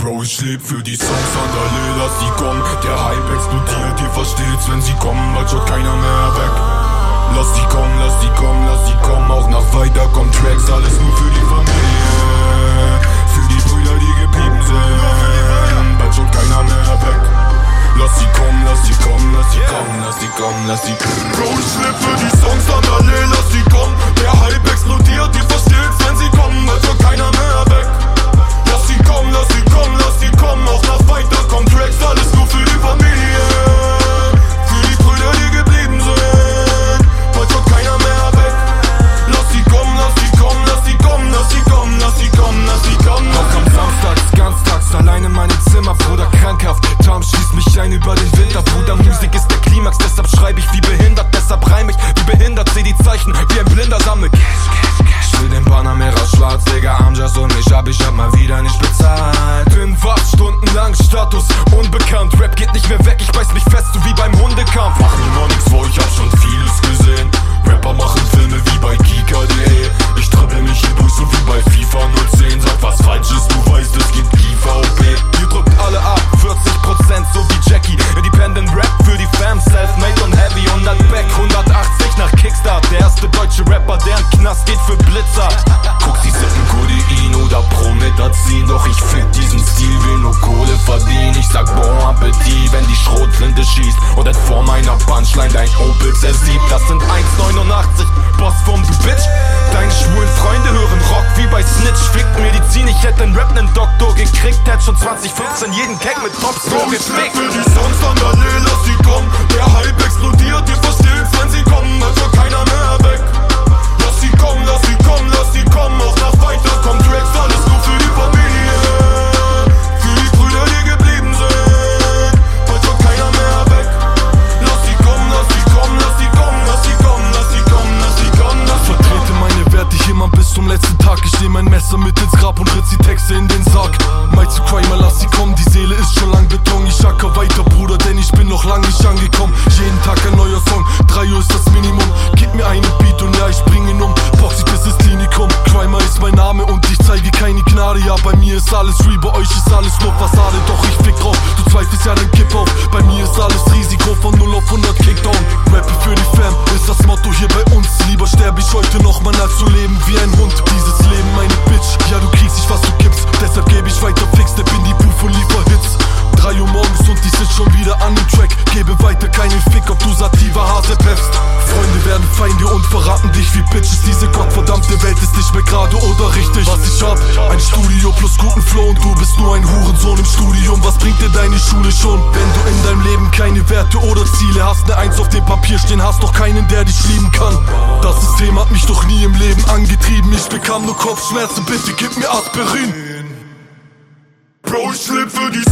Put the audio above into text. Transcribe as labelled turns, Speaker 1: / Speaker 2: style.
Speaker 1: Bro, ich leb für die Songs an der Lille, lass die kommen. Der Hype explodiert, ihr versteht's, wenn sie kommen, bald schaut keiner mehr weg. Lass die kommen, lass die kommen, lass die kommen. Auch nach weiter kommen Tracks, alles nur für die Familie, für die Brüder, die geblieben sind, bald schaut keiner mehr weg. Lass die kommen, lass die kommen, lass die kommen, lass die kommen, lass die kommen. Bro, ich leb für die Songs an der Lille, lass die kommen. Der Hype explodiert, ihr versteht's, wenn sie kommen, bald schaut keiner mehr weg. Lass die kommen, lass die kommen, lass die kommen. Auch nach weiter kommen Tracks, alles nur für die Familie, für die Brüder, die geblieben sind, bald schaut keiner mehr weg. Lass die kommen, lass die kommen, lass die kommen, lass die kommen, lass die kommen, lass die kommen.
Speaker 2: Auch am Samstags, ganztags, allein in meinem Zimmer, Bruder, krankhaft. Traum schließt mich ein über den Winter, Bruder, Musik ist der Klimax, deshalb schreibe ich wie behindert, deshalb reim ich wie behindert, seh die Zeichen wie ein Blinder sammelt. Ich will den Panamera schwarz, Digga, Amjas und mich hab mal wieder nicht bezahlt. Bin wach, stundenlang, Status unbekannt, Rap geht nicht mehr weg, ich beiß mich fest, so wie beim Hundekampf.
Speaker 1: Mach mir noch nix vor, ich hab schon vieles gesehen. Rapper machen Filme wie bei Kika.de. Ich trippel mich hier durch, so wie bei FIFA 010. Sag was falsch ist, du weißt, es gibt GVP.
Speaker 2: Ihr drückt alle ab, 40% so wie Jackie. Independent Rap für die Fam, self-made und heavy. 100 back, 180 nach Kickstart. Der erste deutsche Rapper, der in Knast geht für Blitzer.
Speaker 1: Guck, sie sippen Codein oder Promethazin. Doch ich fick diesen Stil, will nur Kohle verdienen. Ich sag Bon Appetit, wenn die Schrotflinte schießt und et vor meiner Punchline dein Opel zersiebt. Das sind 1,89, Bossform, du Bitch. Deine schwulen Freunde hören Rock wie bei Snitch. Fickt Medizin, ich hätte den Rap nen Doktor gekriegt. Hätt schon 2015 jeden Keck mit Top-Score gefickt. Für die Songs an der Lille, lass sie kommen. Der Hype explodiert, ihr versteht's, wenn sie kommen, also keiner mehr weg. Lass sie kommen, lass sie kommen, lass sie kommen. Auch nach weiter kommen Tracks, alles nur für die Familie, für die Brüder, die geblieben sind, bald schaut keiner mehr weg. Lass sie kommen, lass sie kommen, lass sie kommen, lass sie kommen, lass sie kommen, lass sie kommen, lass sie kommen.
Speaker 2: Vertrete meine Werte hier immer bis zum letzten Tag. Ich nehm mein Messer mit ins Grab und ritz die Texte in den Sarg. Mike zu Crimer, lass sie kommen, die Seele ist schon lang Beton. Ich acker weiter, Bruder, denn ich bin noch lang nicht angekommen. Jeden Tag ein neuer Song, 3 Uhr ist das Minimum. Gib mir einen Beat und ja, ich bring ihn um. Box ich bis ins Klinikum. Crimer ist mein Name und ich zeige keine Gnade. Ja, bei mir ist alles real, bei euch ist alles nur Fassade. Doch ich fick drauf, du zweifelst ja, dann kipp auf. Bei mir ist alles Risiko von 0 auf 100 Kickdown. Rappe für die Fam ist das Motto hier bei uns. Lieber sterbe ich heute noch mal, als zu leben wie ein Hund. Dieses Leben, meine Bitch, ja, du kriegst nicht, was du kippst. Deshalb gebe ich weiter Fix, step in die Booth und liefer Hits. 3 Uhr morgens und ich sitz schon wieder an dem Track. Gebe weiter keinen Fick, ob du sativa Hase peffst. Freunde werden Feinde und verraten dich wie Bitches. Diese gottverdammte Welt ist nicht mehr gerade oder richtig. Was ich hab, ein Studio plus guten Flow und du bist nur ein Hurensohn im Studium. Was bringt dir deine Schule schon, wenn du in deinem Leben keine Werte oder Ziele hast? Ne 1 auf dem Papier stehen, hast doch keinen, der dich lieben kann. Das System hat mich doch nie im Leben angetrieben. Ich bekam nur Kopfschmerzen, bitte gib mir Aspirin.
Speaker 1: Bro, ich leb für die